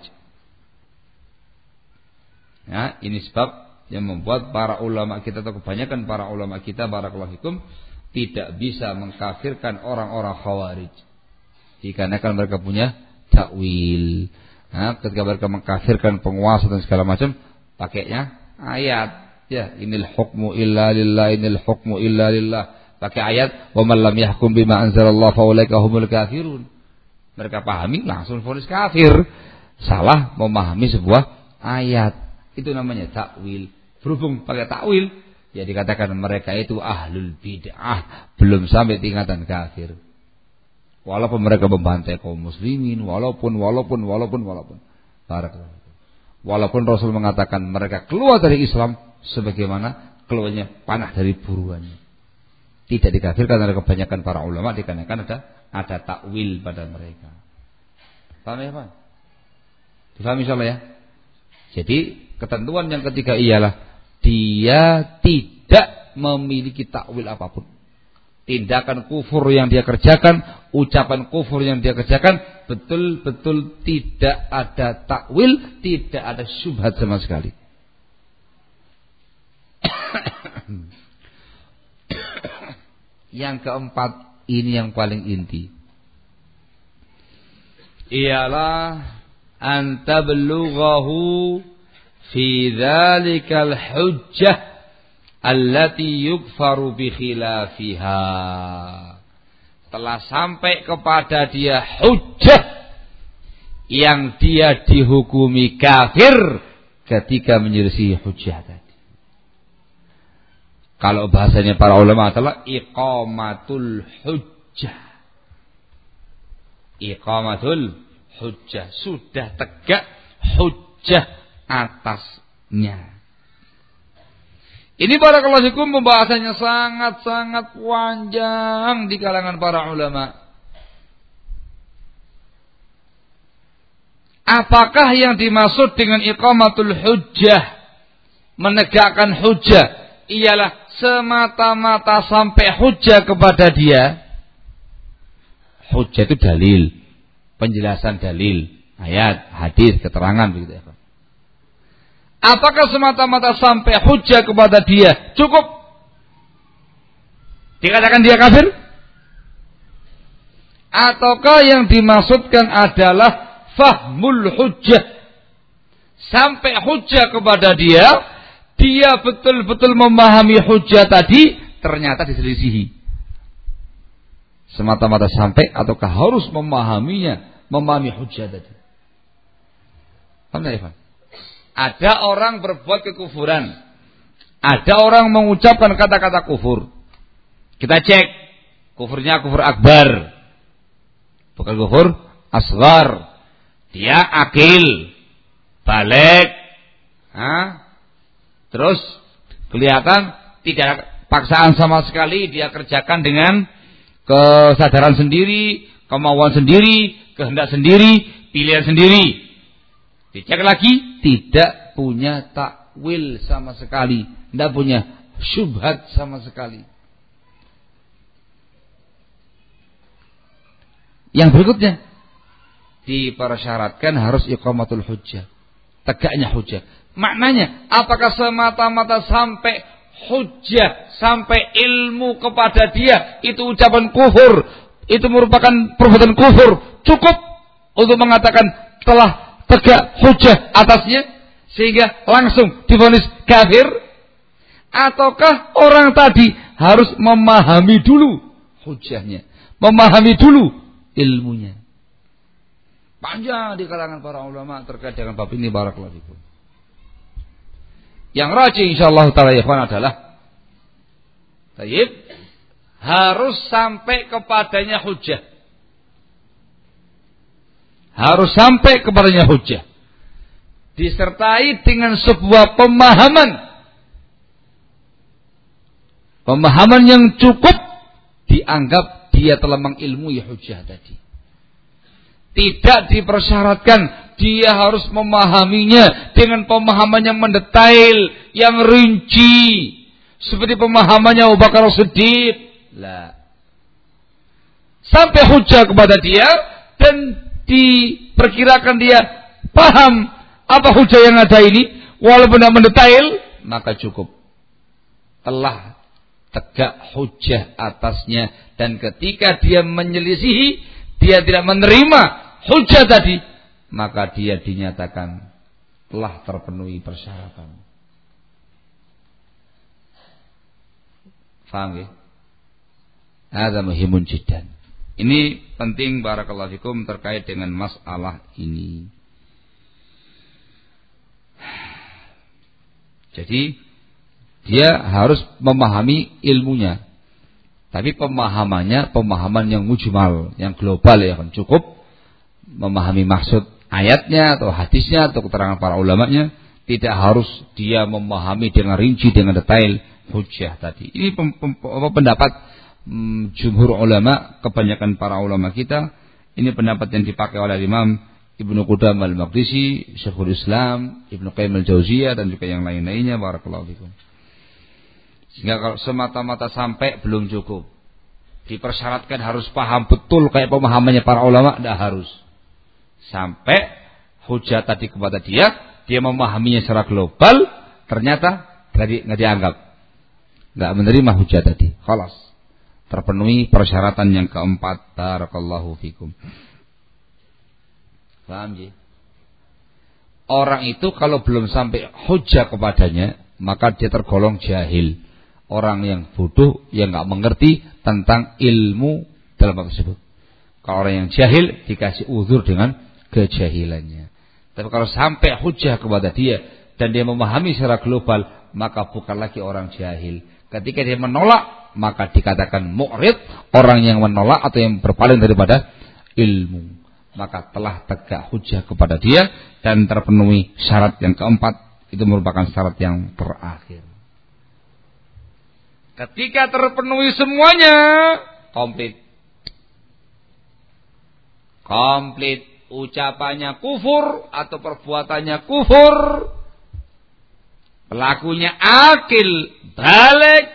Ya, ini sebab yang membuat para ulama kita atau kebanyakan para ulama kita barakallahu fikum tidak bisa mengkafirkan orang-orang Khawarij. Dikarenakan mereka punya takwil. Nah, ketika mereka mengkafirkan penguasa dan segala macam, pakainya ayat. Ya, inil hukmu illa lillah, inil hukmu illa lillah. pakai ayat wa man lam yahkum bima anzalallahu faulaika humul kafirun. Mereka pahami langsung vonis kafir. Salah memahami sebuah ayat. Itu namanya takwil. Berhubung pakai takwil, ya dikatakan mereka itu ahlul bid'ah, belum sampai tingkatan kafir. Walaupun mereka membantai kaum muslimin, walaupun walaupun walaupun walaupun. Barakallahu. Walaupun Rasul mengatakan mereka keluar dari Islam sebagaimana keluarnya panah dari buruannya. Tidak dikafirkan oleh kebanyakan para ulama dikarenakan ada ada takwil pada mereka. Paham ya, Pak? Difahami insyaallah ya. Jadi ketentuan yang ketiga ialah dia tidak memiliki takwil apapun. Tindakan kufur yang dia kerjakan, ucapan kufur yang dia kerjakan betul-betul tidak ada takwil, tidak ada syubhat sama sekali. Yang keempat, ini yang paling inti, ialah antablughahu fi dzalikal hujjah allati yukfaru bi khilafiha. Telah sampai kepada dia hujjah yang dia dihukumi kafir ketika menyelisihi hujjah tadi. Kalau bahasanya para ulama adalah iqamatul hujjah. Iqamatul hujjah, sudah tegak hujjah atasnya. Ini barakallahu fikum pembahasannya sangat-sangat panjang di kalangan para ulama. Apakah yang dimaksud dengan iqamatul hujjah, menegakkan hujjah, ialah semata-mata sampai hujjah kepada dia? Hujjah itu dalil, penjelasan dalil, ayat, hadis, keterangan begitu ya. Apakah semata-mata sampai hujjah kepada dia cukup dikatakan dia kafir? Ataukah yang dimaksudkan adalah fahmul hujjah, sampai hujjah kepada dia, dia betul-betul memahami hujjah tadi, ternyata diselisihi. Semata-mata sampai ataukah harus memahaminya, memahami hujjah tadi? Paham tak, Ivan? Ada orang berbuat kekufuran, ada orang mengucapkan kata-kata kufur. Kita cek kufurnya kufur akbar, bukan kufur asghar. Dia akil, balik, ha? Terus kelihatan tidak paksaan sama sekali, dia kerjakan dengan kesadaran sendiri, kemauan sendiri, kehendak sendiri, pilihan sendiri. Dicek lagi, tidak punya takwil sama sekali, tidak punya syubhat sama sekali. Yang berikutnya, dipersyaratkan harus iqamatul hujjah, tegaknya hujjah. Maknanya, apakah semata-mata sampai hujjah, sampai ilmu kepada dia, itu ucapan kufur, itu merupakan perbuatan kufur, cukup untuk mengatakan telah tegak hujjah atasnya sehingga langsung divonis kafir? Ataukah orang tadi harus memahami dulu hujjahnya, memahami dulu ilmunya? Panjang di kalangan para ulama terkait dengan bab ini, barakallahu fikum. Yang rajih insyaallah taala ikhwan adalah tayyib, harus sampai kepadanya hujjah. Harus sampai kepadanya hujjah, disertai dengan sebuah pemahaman, pemahaman yang cukup, dianggap dia telah mengilmui hujjah tadi. Tidak dipersyaratkan dia harus memahaminya dengan pemahaman yang mendetail, yang rinci, seperti pemahamannya Abu Bakar As-Siddiq. Lah. Sampai hujjah kepada dia dan diperkirakan dia paham apa hujjah yang ada ini, walaupun tidak mendetail, maka cukup. Telah tegak hujjah atasnya, dan ketika dia menyelisihi, dia tidak menerima hujjah tadi, maka dia dinyatakan telah terpenuhi persyaratan. Faham ya? Hadza muhimun jiddan. Ini penting barakallahu fikum terkait dengan masalah ini. Jadi dia harus memahami ilmunya. Tapi pemahamannya pemahaman yang mujmal, yang global ya kan, cukup memahami maksud ayatnya atau hadisnya atau keterangan para ulamanya, tidak harus dia memahami dengan rinci dengan detail hujjah tadi. Ini pem, pem, pendapat hmm, jumhur ulama, kebanyakan para ulama kita. Ini pendapat yang dipakai oleh Imam Ibnu Qudamah al-Maqdisi, Syekhul Islam, Ibnu Qayyim al-Jauziyah dan juga yang lain-lainnya. Barakallahu fikum. Sehingga kalau semata-mata sampai belum cukup. Dipersyaratkan harus paham betul kayak pemahamannya para ulama, tidak harus. Sampai hujah tadi kepada dia, dia memahaminya secara global, ternyata nggak dianggap, nggak menerima hujah tadi. Khalas, terpenuhi persyaratan yang keempat. Barakallahu fikum. Paham ya? Orang itu kalau belum sampai hujah kepadanya, maka dia tergolong jahil. Orang yang bodoh, yang nggak mengerti tentang ilmu dalam hal tersebut. Kalau orang yang jahil dikasih uzur dengan kejahilannya. Tapi kalau sampai hujah kepada dia dan dia memahami secara global, maka bukan lagi orang jahil. Ketika dia menolak, maka dikatakan mu'rid, orang yang menolak atau yang berpaling daripada ilmu. Maka telah tegak hujah kepada dia dan terpenuhi syarat yang keempat. Itu merupakan syarat yang terakhir. Ketika terpenuhi semuanya, komplit. Komplit. Ucapannya kufur atau perbuatannya kufur. Pelakunya akil, balik.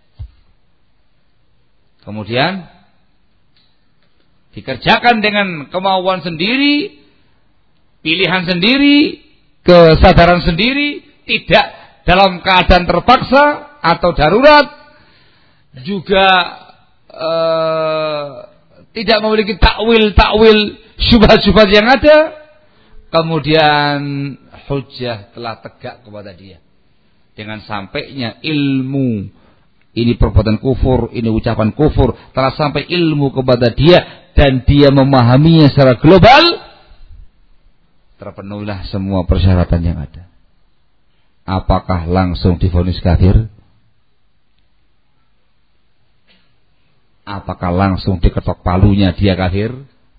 Kemudian dikerjakan dengan kemauan sendiri, pilihan sendiri, kesadaran sendiri, tidak dalam keadaan terpaksa atau darurat. Juga uh, tidak memiliki takwil-takwil syubhat-syubhat yang ada. Kemudian hujjah telah tegak kepada dia dengan sampainya ilmu. Ini perbuatan kufur, ini ucapan kufur, telah sampai ilmu kepada dia dan dia memahaminya secara global. Terpenuhilah semua persyaratan yang ada. Apakah langsung divonis kafir? Apakah langsung diketok palunya dia kafir?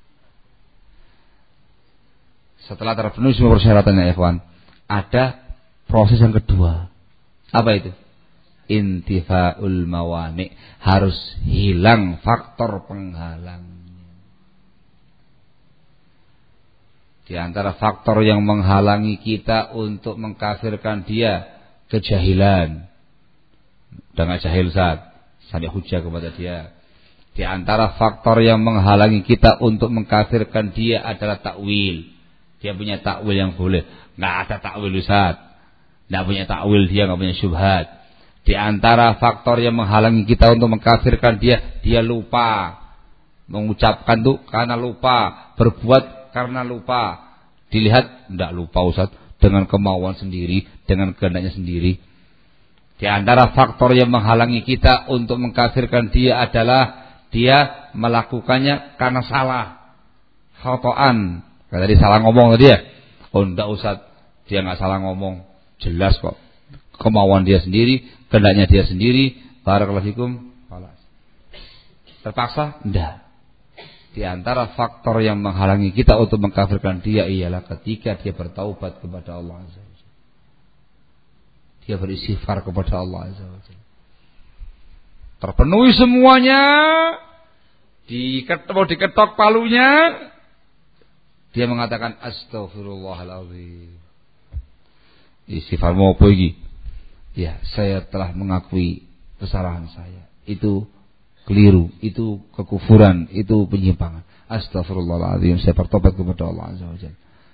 Setelah terpenuhi semua persyaratannya ya ikhwan, ada proses yang kedua. Apa itu? Intifaul mawani. Harus hilang faktor penghalangnya. Di antara faktor yang menghalangi kita untuk mengkafirkan dia, kejahilan. Dengan jahil saat sampai hujah kepada dia. Di antara faktor yang menghalangi kita untuk mengkafirkan dia adalah takwil. Dia punya takwil yang boleh. Nggak ada takwil Ustaz. Nggak punya takwil, dia nggak punya syubhat. Di antara faktor yang menghalangi kita untuk mengkafirkan dia, dia lupa. Mengucapkan tuh karena lupa, berbuat karena lupa. Dilihat nggak lupa Ustaz, dengan kemauan sendiri, dengan kehendaknya sendiri. Di antara faktor yang menghalangi kita untuk mengkafirkan dia adalah dia melakukannya karena salah, khotoan. Kayak tadi salah ngomong tadi ya. Oh enggak Ustaz, dia enggak salah ngomong, jelas kok. Kemauan dia sendiri, kehendaknya dia sendiri. Barakallahu fikum. Terpaksa? Enggak. Di antara faktor yang menghalangi kita untuk mengkafirkan dia ialah ketika dia bertaubat kepada Allah Azza wa Jalla. Dia beristighfar kepada Allah Azza wa Jalla. Terpenuhi semuanya, diketok, diketok palunya, dia mengatakan astaghfirullahaladzim. Istighfar mau apa lagi? Ya, saya telah mengakui kesalahan saya. Itu keliru, itu kekufuran, itu penyimpangan. Astaghfirullahaladzim, saya bertobat kepada Allah Azza wa Jalla.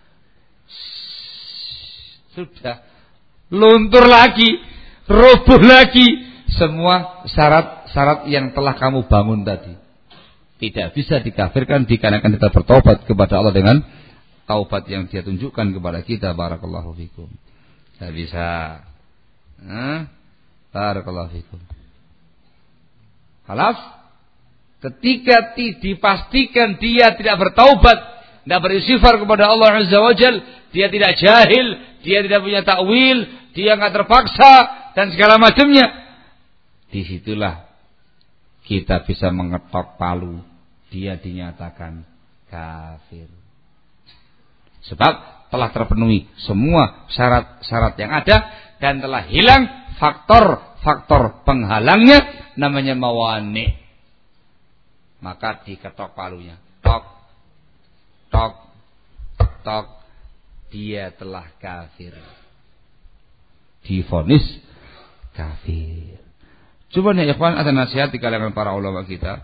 Sudah luntur lagi, roboh lagi semua syarat-syarat yang telah kamu bangun tadi. Tidak bisa dikafirkan dikarenakan kita bertobat kepada Allah dengan taubat yang dia tunjukkan kepada kita. Barakallahu fikum. Tidak bisa. Nah, barakallahu fikum. Halas? Ketika dipastikan dia tidak bertaubat, tidak beristighfar kepada Allah Azza wa Jalla, dia tidak jahil, dia tidak punya takwil, dia enggak terpaksa dan segala macamnya. Disitulah kita bisa mengetok palu, dia dinyatakan kafir. Sebab telah terpenuhi semua syarat-syarat yang ada dan telah hilang faktor-faktor penghalangnya, namanya mawani. Maka diketok palunya, tok, tok, tok, dia telah kafir, divonis kafir. Coba nih ikhwan, ada nasihat di kalangan para ulama kita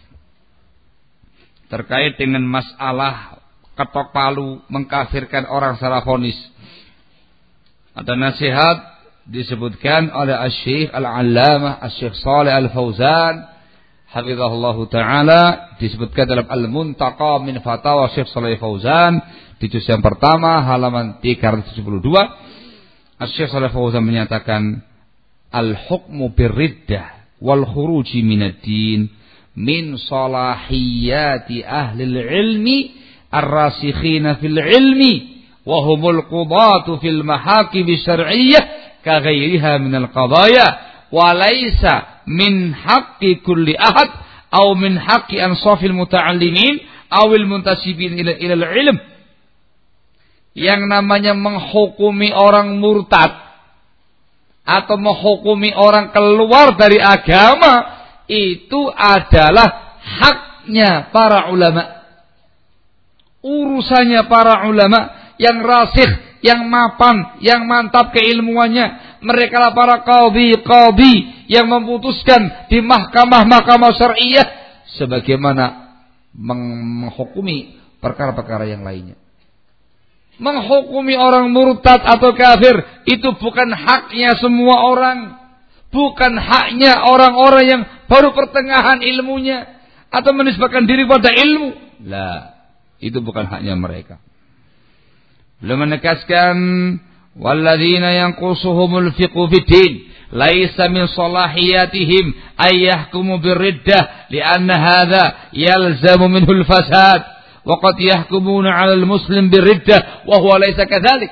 terkait dengan masalah ketok palu mengkafirkan orang secara vonis. Ada nasihat disebutkan oleh Asy-Syaikh Al-Allamah Asy-Syaikh Shalih Al-Fauzan hafizahullahu taala, disebutkan dalam Al-Muntaqa min Fatawa Syekh Shalih Fauzan di juz yang pertama halaman tiga ratus tujuh puluh dua. Syekh Shalih Fauzan menyatakan al-hukmu birriddah wal khuruji minad din min salahiyati ahli ilmi ar-rasikhina fil ilmi wa humul qudatu fil mahakim syar'iyyah ka ghairiha min al-qadaya wa laysa min haqqi kulli ahad aw min haqqi ansafil muta'allimin awil muntasibin ila ila ilm. Yang namanya menghukumi orang murtad atau menghukumi orang keluar dari agama itu adalah haknya para ulama, urusannya para ulama yang rasikh, yang mapan, yang mantap keilmuannya. Mereka lah para qadhi-qadhi yang memutuskan di mahkamah-mahkamah syar'iyyah sebagaimana menghukumi perkara-perkara yang lainnya. Menghukumi orang murtad atau kafir itu bukan haknya semua orang, bukan haknya orang-orang yang baru pertengahan ilmunya atau menisbahkan diri pada ilmu. Lah, itu bukan haknya mereka. Belum menegaskan walladzina yanqusuhumul fiqhu fiddin laisa min salahiyatihim ay yahkumu birriddah li'anna hadha yalzamu minhu al-fasad wa qad yahkumuna 'ala al-muslim birriddah wa huwa laisa kadzalik.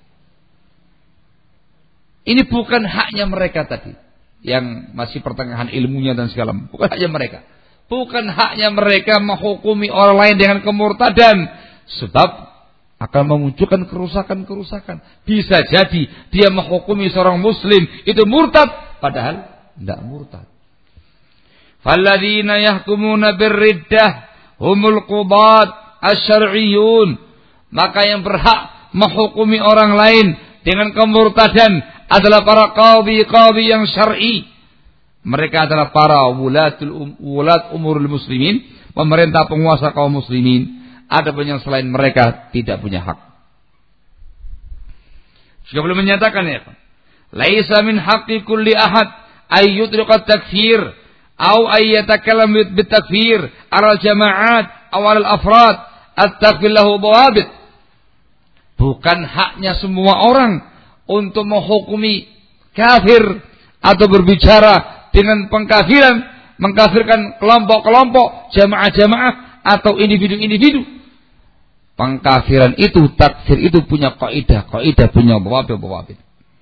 Ini bukan haknya mereka tadi yang masih pertengahan ilmunya dan segala macam. Bukan haknya mereka. Bukan haknya mereka menghukumi orang lain dengan kemurtadan, sebab akan memunculkan kerusakan-kerusakan. Bisa jadi dia menghukumi seorang muslim itu murtad padahal tidak murtad. Falladzina yahkumuna birriddah humul qudat asy-syar'iyyun. Maka yang berhak menghukumi orang lain dengan kemurtadan adalah para qadhi-qadhi yang syar'i. Mereka adalah para wulatul um, wulat umurul muslimin, pemerintah penguasa kaum muslimin. Adapun yang selain mereka tidak punya hak. Juga belum menyatakan ya, laisa min haqqi kulli ahad ay yutliqa at-takfir aw ay yatakallam bit-takfir ala al-jama'at aw ala al-afrad at-takfir lahu dawabit. Bukan haknya semua orang untuk menghukumi kafir atau berbicara dengan pengkafiran, mengkafirkan kelompok-kelompok, jamaah-jamaah atau individu-individu. Pengkafiran itu, takfir itu punya kaidah, kaidah punya bawabit-bawabit.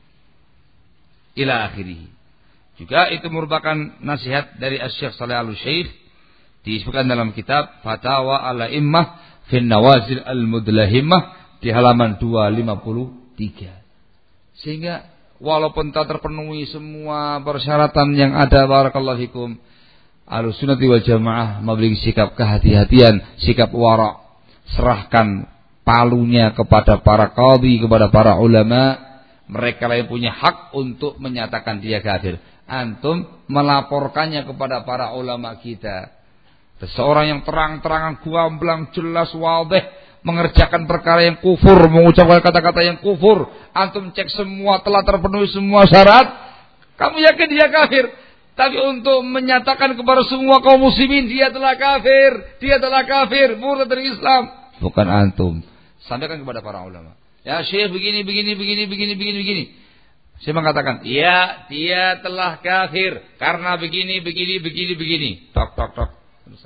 Ila akhirih. Juga itu merupakan nasihat dari Asy-Syaikh Shalih Al-Syekh disebutkan dalam kitab Fatawa Al-A'immah fi Nawazil Al-Mudlahimah di halaman dua ratus lima puluh tiga. Sehingga walaupun tak terpenuhi semua persyaratan yang ada, barakallahu fikum, Ahlussunnah wal Jamaah memiliki sikap kehati-hatian, sikap wara'. Serahkan palunya kepada para qadhi, kepada para ulama. Mereka yang punya hak untuk menyatakan dia kafir. Antum melaporkannya kepada para ulama kita. Seseorang yang terang-terangan, gamblang, jelas, wadih, mengerjakan perkara yang kufur, mengucapkan kata-kata yang kufur. Antum cek semua telah terpenuhi semua syarat, kamu yakin dia kafir. Tapi untuk menyatakan kepada semua kaum muslimin dia telah kafir, dia telah kafir, murtad dari Islam, bukan antum. Sampaikan kepada para ulama. Ya Syekh begini, begini, begini, begini, begini, begini. Saya mengatakan, ya dia telah kafir karena begini, begini, begini, begini. Tok, tok, tok.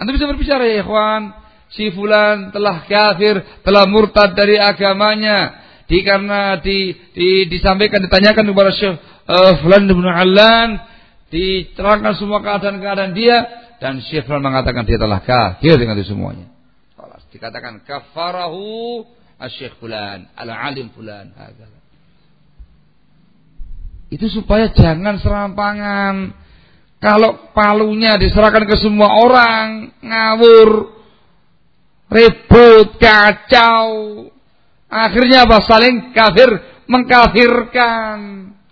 Anda bisa berbicara, ya ikhwan, si fulan telah kafir, telah murtad dari agamanya. Di karena di, di disampaikan ditanyakan kepada Syekh uh, Fulan bin Allan, diterangkan semua keadaan-keadaan dia, dan Syekh Fulan mengatakan dia telah kafir dengan itu semuanya. Dikatakan kafarahu asy-syekh fulan, al-alim fulan. Itu supaya jangan serampangan. Kalau palunya diserahkan ke semua orang, ngawur, ribut, kacau, akhirnya apa? Saling kafir, mengkafirkan.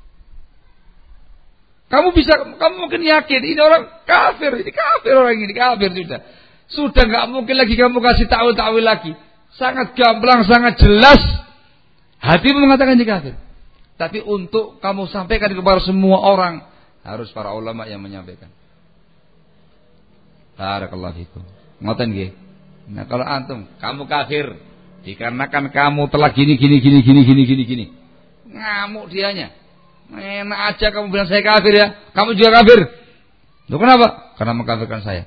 Kamu bisa, kamu mungkin yakin ini orang kafir, ini kafir orang ini, kafir sudah. Sudah nggak mungkin lagi kamu kasih tahu-tahu lagi. Sangat gamblang, sangat jelas. Hatimu mengatakan ini kafir. Tapi untuk kamu sampaikan kepada semua orang, harus para ulama yang menyampaikan. Barakallahu fikum. Ngoten nggih. Nah, kalau antum, kamu kafir dikarenakan kamu telah gini gini gini gini gini gini gini. Ngamuk dianya. Enak aja kamu bilang saya kafir ya. Kamu juga kafir. Loh kenapa? Karena mengkafirkan saya.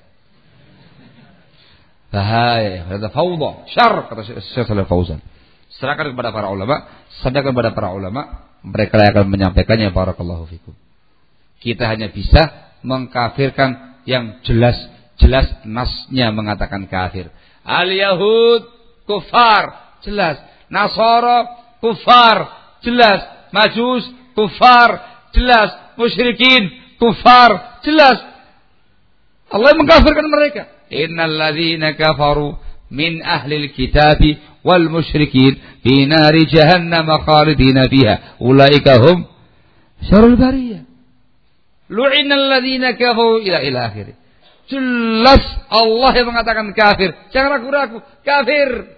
Bahaya, ada fawdha, syarr kata Syekh Shalih Fauzan. Serahkan kepada para ulama, sampaikan kepada para ulama, mereka yang akan menyampaikannya. Barakallahu fikum. Kita hanya bisa mengkafirkan yang jelas-jelas nasnya mengatakan kafir. Al-Yahud kufar, jelas. Nasara kufar, jelas. Majus kufar, jelas. Musyrikin kufar, jelas. Allah mengkafirkan mereka. Innal ladzina kafaru min ahlil kitabi wal musyrikin fi nari jahannam khalidina fiha ulaika hum syarrul bariyah. Lu'inal ladzina kafaru ila ila akhir. Jelas Allah yang mengatakan kafir. Jangan ragu-ragu, kafir.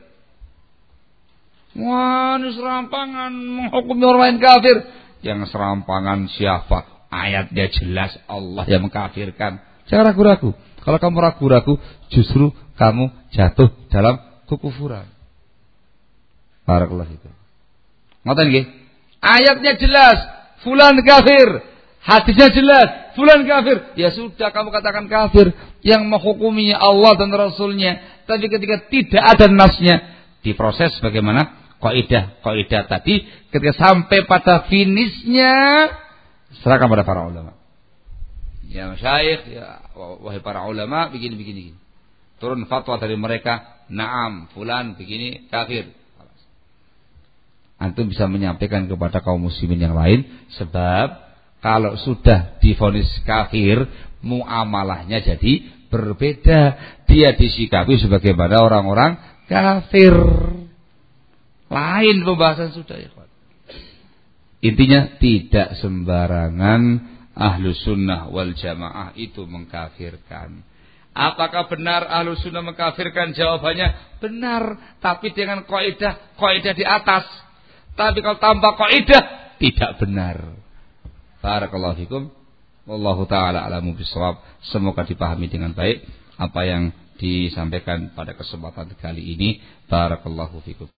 Wah, ini serampangan menghukumi orang lain kafir. Yang serampangan siapa? Ayatnya jelas Allah yang mengkafirkan. Jangan ragu-ragu. Kalau kamu ragu-ragu, justru kamu jatuh dalam kekufuran. Barakallahu fikum. Ngoten nggih? Ayatnya jelas, fulan kafir. Hadisnya jelas, fulan kafir. Ya sudah, kamu katakan kafir. Yang menghukuminya Allah dan Rasulnya. Tapi ketika tidak ada nasnya, diproses bagaimana? Kaidah, kaidah tadi. Ketika sampai pada finishnya, serahkan pada para ulama. Ya masyayikh, ya wahai para ulama, begini-begini. Turun fatwa dari mereka, naam, fulan begini, kafir. Antum bisa menyampaikan kepada kaum muslimin yang lain, sebab kalau sudah divonis kafir, muamalahnya jadi berbeda. Dia disikapi sebagaimana orang-orang kafir. Lain pembahasan sudah ya. Intinya tidak sembarangan Ahlu sunnah wal jamaah itu mengkafirkan. Apakah benar ahlu sunnah mengkafirkan? Jawabannya benar, tapi dengan kaidah, kaidah di atas. Tapi kalau tanpa kaidah, tidak benar. Barakallahu fikum. Wallahu ta'ala alamu bisawab. Semoga dipahami dengan baik apa yang disampaikan pada kesempatan kali ini. Barakallahu fikum.